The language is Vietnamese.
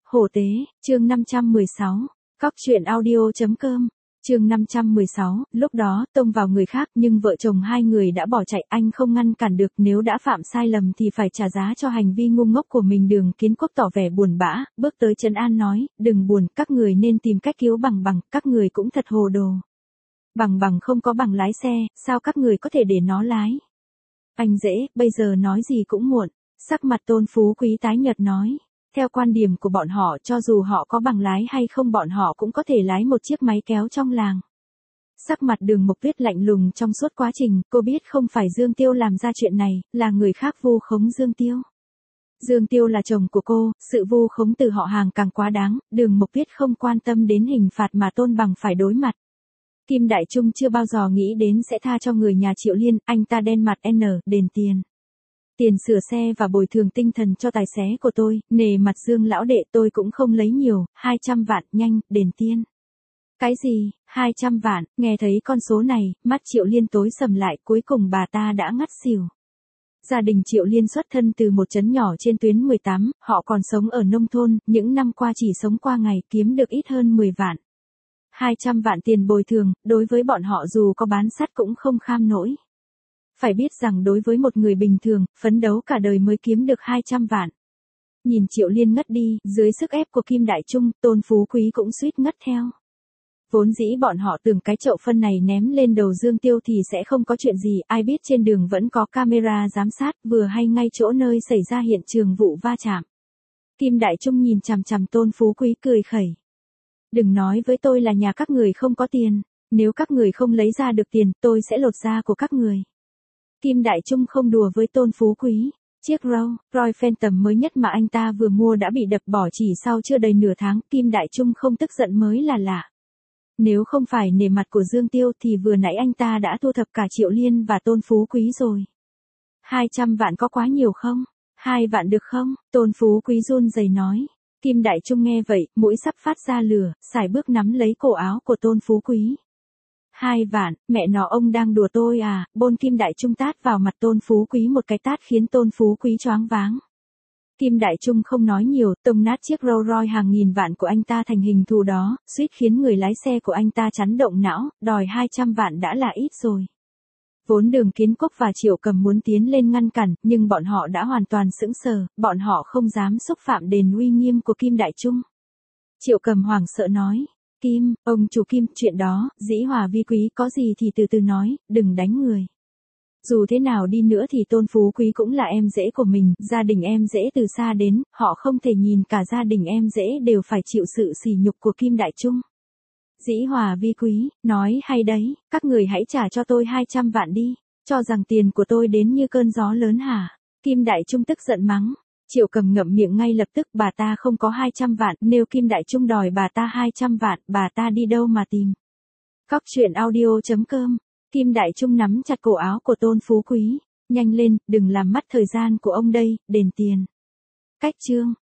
Hổ tế, chương 516. Cóc truyện audio.com. Chương 516, lúc đó, tông vào người khác nhưng vợ chồng hai người đã bỏ chạy, anh không ngăn cản được, nếu đã phạm sai lầm thì phải trả giá cho hành vi ngu ngốc của mình. Đường Kiến Quốc tỏ vẻ buồn bã, bước tới trấn an nói, đừng buồn, các người nên tìm cách cứu Bằng Bằng, các người cũng thật hồ đồ. Bằng Bằng không có bằng lái xe, sao các người có thể để nó lái? Anh dễ, bây giờ nói gì cũng muộn. Sắc mặt Tôn Phú Quý tái nhợt nói. Theo quan điểm của bọn họ, cho dù họ có bằng lái hay không bọn họ cũng có thể lái một chiếc máy kéo trong làng. Sắc mặt Đường Mộc Tuyết lạnh lùng trong suốt quá trình, cô biết không phải Dương Tiêu làm ra chuyện này, là người khác vu khống Dương Tiêu. Dương Tiêu là chồng của cô, sự vu khống từ họ hàng càng quá đáng, Đường Mộc Tuyết không quan tâm đến hình phạt mà Tôn Bằng phải đối mặt. Kim Đại Trung chưa bao giờ nghĩ đến sẽ tha cho người nhà Triệu Liên, anh ta đen mặt đền tiền. Tiền sửa xe và bồi thường tinh thần cho tài xế của tôi, nề mặt Dương lão đệ tôi cũng không lấy nhiều, 200 vạn, nhanh, đền tiền. Cái gì, 200 vạn, nghe thấy con số này, mắt Triệu Liên tối sầm lại, cuối cùng bà ta đã ngất xỉu. Gia đình Triệu Liên xuất thân từ một trấn nhỏ trên tuyến 18, họ còn sống ở nông thôn, những năm qua chỉ sống qua ngày, kiếm được ít hơn 10 vạn. 200 vạn tiền bồi thường, đối với bọn họ dù có bán sắt cũng không kham nổi. Phải biết rằng đối với một người bình thường, phấn đấu cả đời mới kiếm được 200 vạn. Nhìn Triệu Liên ngất đi, dưới sức ép của Kim Đại Trung, Tôn Phú Quý cũng suýt ngất theo. Vốn dĩ bọn họ tưởng cái chậu phân này ném lên đầu Dương Tiêu thì sẽ không có chuyện gì, ai biết trên đường vẫn có camera giám sát, vừa hay ngay chỗ nơi xảy ra hiện trường vụ va chạm. Kim Đại Trung nhìn chằm chằm Tôn Phú Quý cười khẩy. Đừng nói với tôi là nhà các người không có tiền, nếu các người không lấy ra được tiền, tôi sẽ lột da của các người. Kim Đại Trung không đùa với Tôn Phú Quý. Chiếc Royce Phantom mới nhất mà anh ta vừa mua đã bị đập bỏ chỉ sau chưa đầy nửa tháng, Kim Đại Trung không tức giận mới là lạ. Nếu không phải nể mặt của Dương Tiêu thì vừa nãy anh ta đã thu thập cả Triệu Liên và Tôn Phú Quý rồi. 200 vạn có quá nhiều không? 2 vạn được không? Tôn Phú Quý run rẩy nói. Kim Đại Trung nghe vậy, mũi sắp phát ra lửa, sải bước nắm lấy cổ áo của Tôn Phú Quý. 2 vạn, mẹ nó ông đang đùa tôi à, bôn Kim Đại Trung tát vào mặt Tôn Phú Quý một cái tát khiến Tôn Phú Quý choáng váng. Kim Đại Trung không nói nhiều, tông nát chiếc Rolls Royce hàng nghìn vạn của anh ta thành hình thù đó, suýt khiến người lái xe của anh ta chấn động não, đòi 200 vạn đã là ít rồi. Vốn Đường Kiến Quốc và Triệu Cầm muốn tiến lên ngăn cản, nhưng bọn họ đã hoàn toàn sững sờ, bọn họ không dám xúc phạm đền uy nghiêm của Kim Đại Trung. Triệu Cầm hoảng sợ nói. Kim, ông chủ Kim, chuyện đó, dĩ hòa vi quý, có gì thì từ từ nói, đừng đánh người. Dù thế nào đi nữa thì Tôn Phú Quý cũng là em rể của mình, gia đình em rể từ xa đến, họ không thể nhìn cả gia đình em rể đều phải chịu sự sỉ nhục của Kim Đại Trung. Dĩ hòa vi quý, nói hay đấy, các người hãy trả cho tôi 200 vạn đi, cho rằng tiền của tôi đến như cơn gió lớn hả? Kim Đại Trung tức giận mắng. Triệu Cầm ngậm miệng ngay lập tức, bà ta không có 200 vạn, nếu Kim Đại Trung đòi bà ta 200 vạn, bà ta đi đâu mà tìm? Cóc truyện audio.com. Kim Đại Trung nắm chặt cổ áo của Tôn Phú Quý. Nhanh lên, đừng làm mất thời gian của ông đây, đền tiền. Cách chương.